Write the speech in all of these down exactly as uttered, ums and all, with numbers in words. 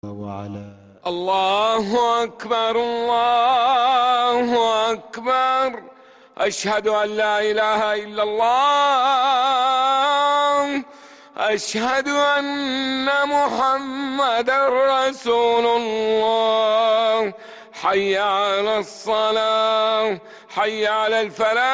وعلى الله أكبر الله أكبر. أشهد أن لا إله إلا الله. أشهد أن محمدًا رسول الله. حي على الصلاة، حي على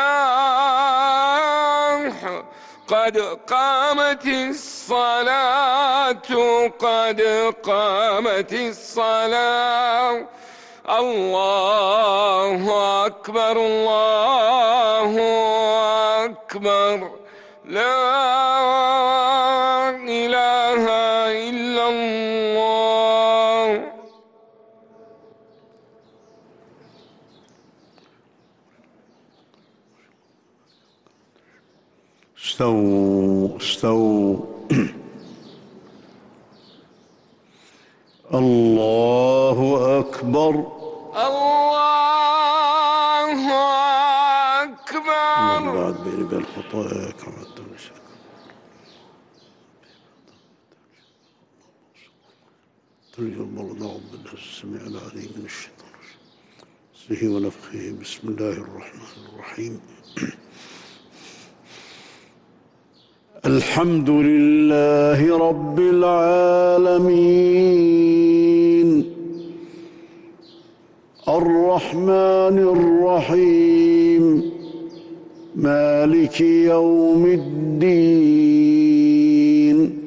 الفلاح، قد قامت الصلاة، قد قامت الصلاة. الله أكبر الله أكبر. لا إله إلا الله. استووا استووا. الله أكبر الله أكبر. اللهم بعد بيني وبين خطاياك كما تمشي. ترجو المرضى بالله السميع العليم من الشيطان الرجيم ونفخه. بسم الله الرحمن الرحيم. الحمد لله رب العالمين الرحمن الرحيم مالك يوم الدين.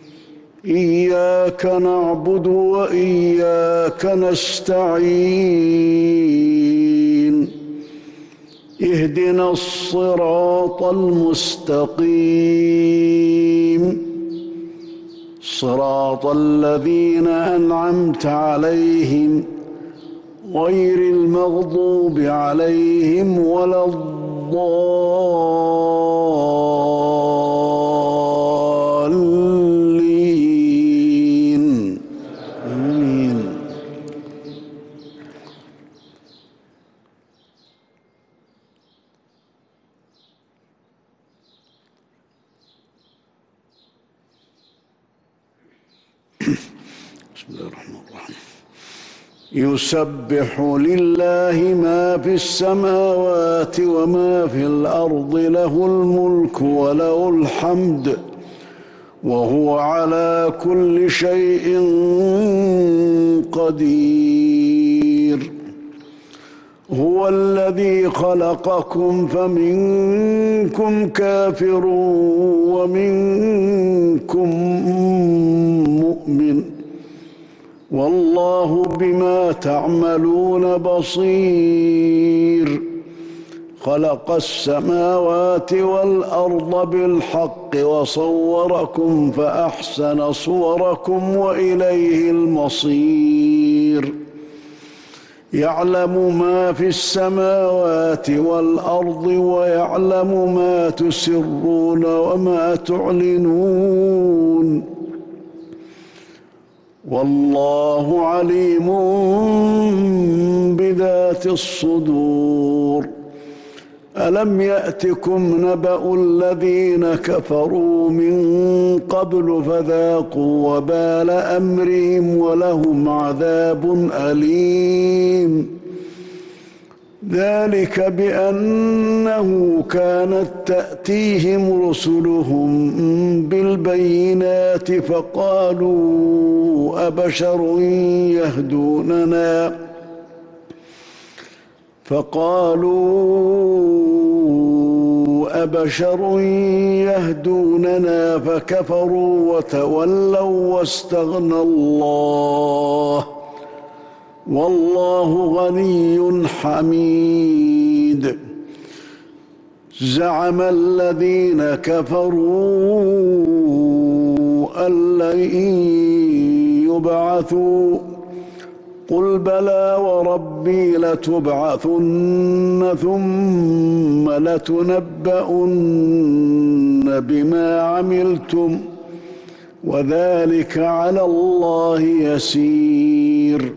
إياك نعبد وإياك نستعين. اهدنا الصراط المستقيم صراط الذين أنعمت عليهم غير المغضوب عليهم ولا الضالين. آمين. بسم الله الرحمن الرحيم. يسبح لله ما في السماوات وما في الأرض، له الملك وله الحمد وهو على كل شيء قدير. هو الذي خلقكم فمنكم كافر ومنكم مؤمن، والله بما تعملون بصير. خلق السماوات والأرض بالحق وصوركم فأحسن صوركم وإليه المصير. يعلم ما في السماوات والأرض ويعلم ما تسرون وما تعلنون، والله عليم بذات الصدور. ألم يأتكم نبأ الذين كفروا من قبل فذاقوا وبال أمرهم ولهم عذاب أليم. ذلك بأنه كانت تأتيهم رسلهم بالبينات فقالوا أبشر يهدوننا فقالوا أبشر يهدوننا فكفروا وتولوا واستغنى الله، والله غني حميد. زعم الذين كفروا أن لن يبعثوا، قل بلى وربي لتبعثن ثم لتنبؤن بما عملتم وذلك على الله يسير.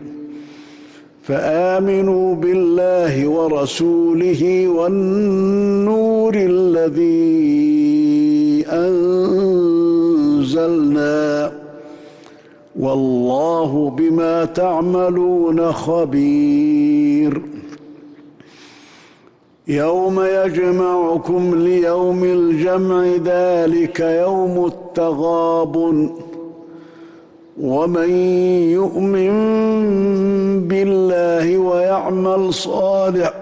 فآمنوا بالله ورسوله والنور الذي أنزلنا والله بما تعملون خبير. يوم يجمعكم ليوم الجمع ذلك يوم التغابن ومن يؤمن بالله ويعمل صالح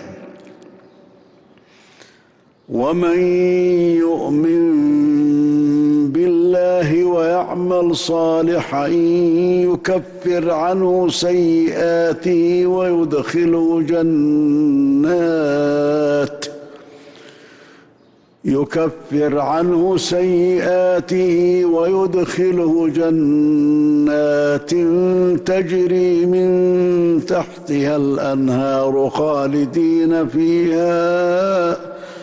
ومن يؤمن بالله ويعمل صالحا يكفر عنه سيئاته ويدخله جنات يكفر عنه سيئاته ويدخله جنات تجري من تحتها الأنهار خالدين فيها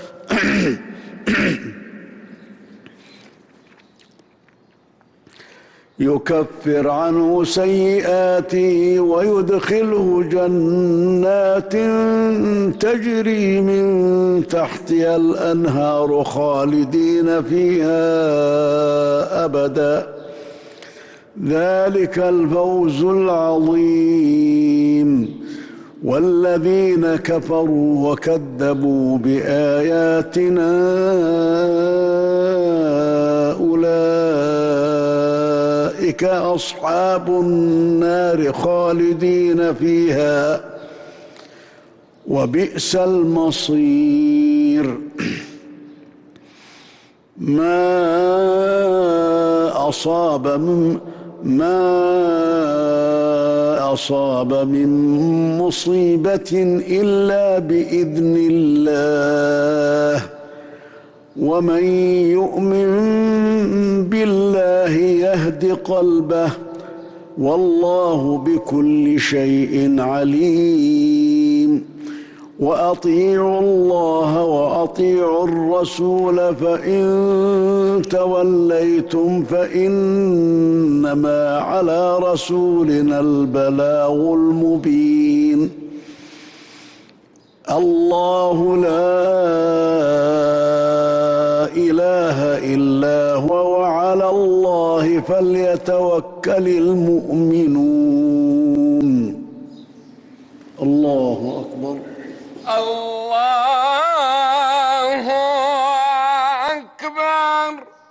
يكفر عنه سيئاته ويدخله جنات تجري من تحتها الأنهار خالدين فيها أبدا ذلك الفوز العظيم. والذين كفروا وكذبوا بآياتنا أولئك أصحاب النار خالدين فيها وبئس المصير. ما أصاب من ما أصاب من مصيبة إلا بإذن الله ومن يؤمن بالله يهد قلبه والله بكل شيء عليم. وأطيعوا الله وأطيعوا الرسول فإن توليتم فإنما على رسولنا البلاغ المبين. الله لا إله إلا هو وعلى الله فليتوكل المؤمنون. الله أكبر. الله أكبر.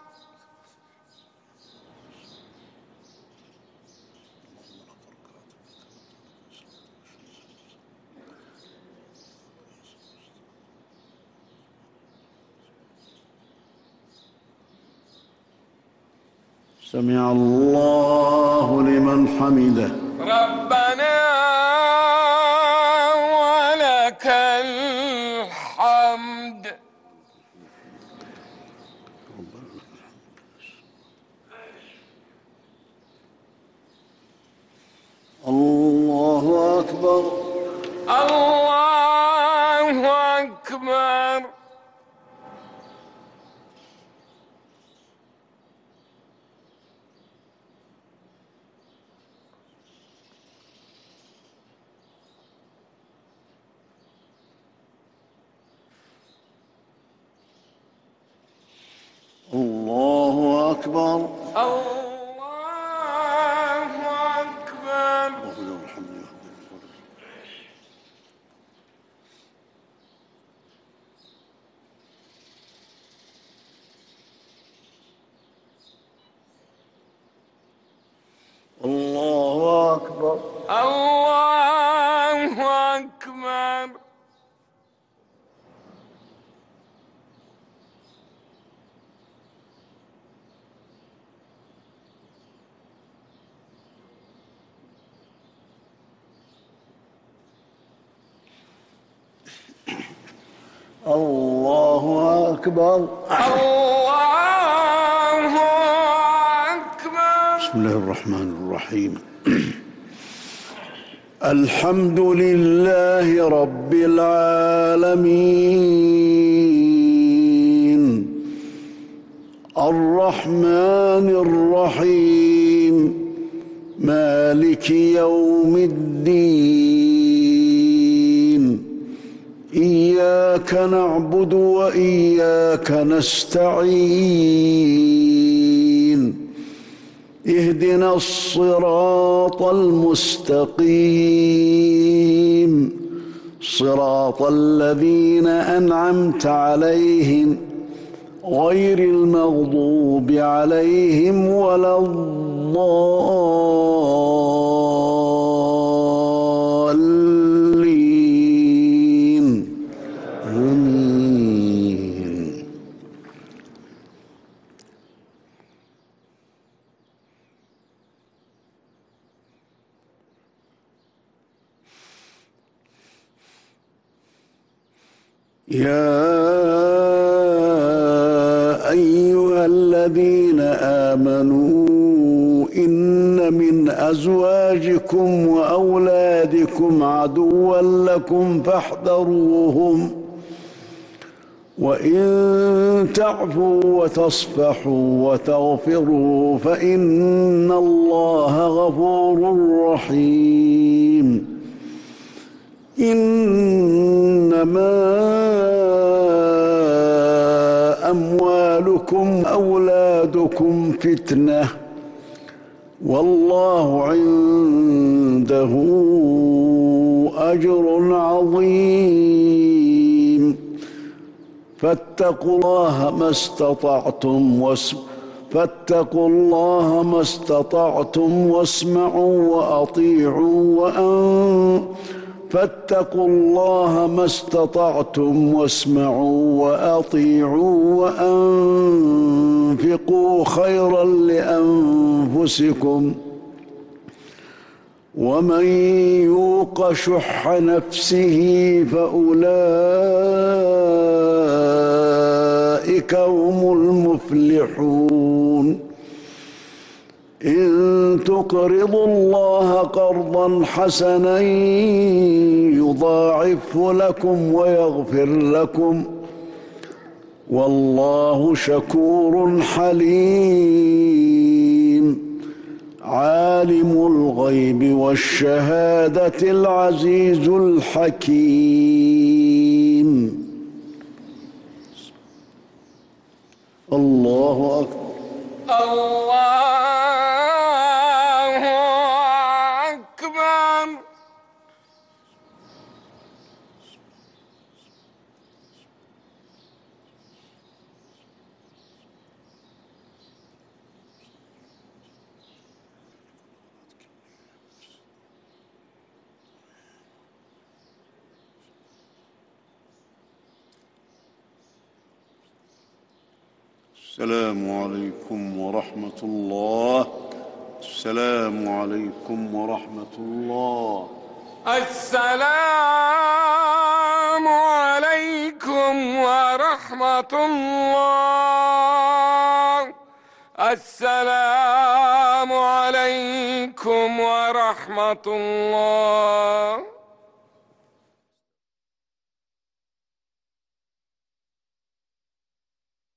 سمع الله لمن حمده. ربنا ولك الحمد. الله أكبر. الله أكبر. الله أكبر. الله أكبر. الله أكبر. الله أكبر. الله أكبر. الله أكبر. بسم الله الرحمن الرحيم. الحمد لله رب العالمين الرحمن الرحيم مالك يوم الدين إياك نعبد وإياك نستعين اهدنا الصراط المستقيم صراط الذين أنعمت عليهم غير المغضوب عليهم ولا الضالين آمين. يا أيها الذين آمنوا إن من أزواجكم وأولادكم عدوا لكم فاحذروهم وإن تعفوا وتصفحوا وتغفروا فإن الله غفور رحيم. إنما أموالكم أولادكم فتنة والله عنده أجر عظيم. فاتقوا الله ما استطعتم واسم فاتقوا الله ما استطعتم واسمعوا وأطيعوا وأن فاتقوا الله ما استطعتم واسمعوا وأطيعوا وأنفقوا خيرا لأنفسكم ومن يوق شح نفسه فأولئك هم المفلحون. إن تقرضوا الله قرضا حسنا يضاعفه لكم ويغفر لكم والله شكور حليم. عالم الغيب والشهادة العزيز الحكيم. الله أكبر. الله أكبر. السلام عليكم ورحمة الله. السلام عليكم ورحمة الله. السلام عليكم ورحمة الله. السلام عليكم ورحمة الله.